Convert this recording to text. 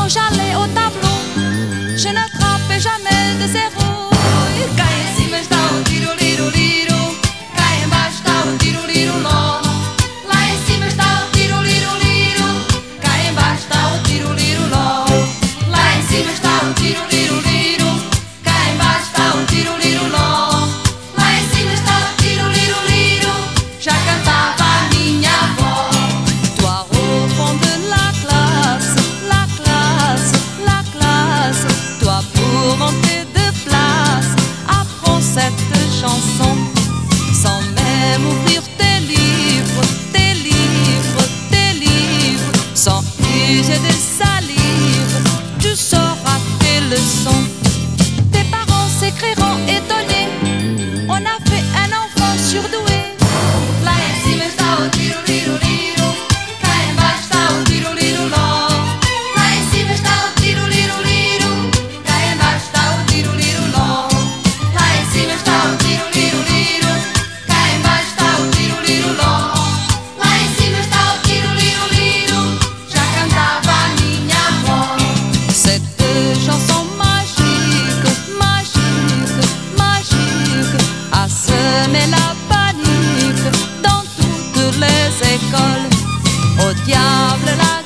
quand j'allais au tableau, je n'attrapais jamais de zéro. Cá em cima está o tiro-liro-liro, cá embaixo está o tiro-liro-ló. Lá em cima está o tiro-liro-liro, cá embaixo está o tiro-liro-ló. Lá em cima está o tiro-liro-liro, cá embaixo está o tiro-liro-ló. Lá em cima está o tiro-liro-liro, já cantava a minha avó. Toi au fond de la classe, la classe, la classe. Toi pour monter de place, apprends cette chanson sans même ouvrir tes livres, tes livres, tes livres. Sans user de salive, tu sauras tes leçons. Tes parents s'écrieront étonnés, on a fait un enfant surdoué. Lá em cima está o tiro-liro-liro, cá embaixo está o tiro-liro-ló. Lá em cima está o tiro-liro-liro, cá embaixo está o tiro-liro-ló. Lá em cima está o tiro-liro-liro, cá embaixo está o tiro-liro-ló. Lá em cima está o tiro-liro-liro, já cantava a minha avó. Cette chanson magique, magique, magique, a semé la panique dans toutes les écoles. Au diable la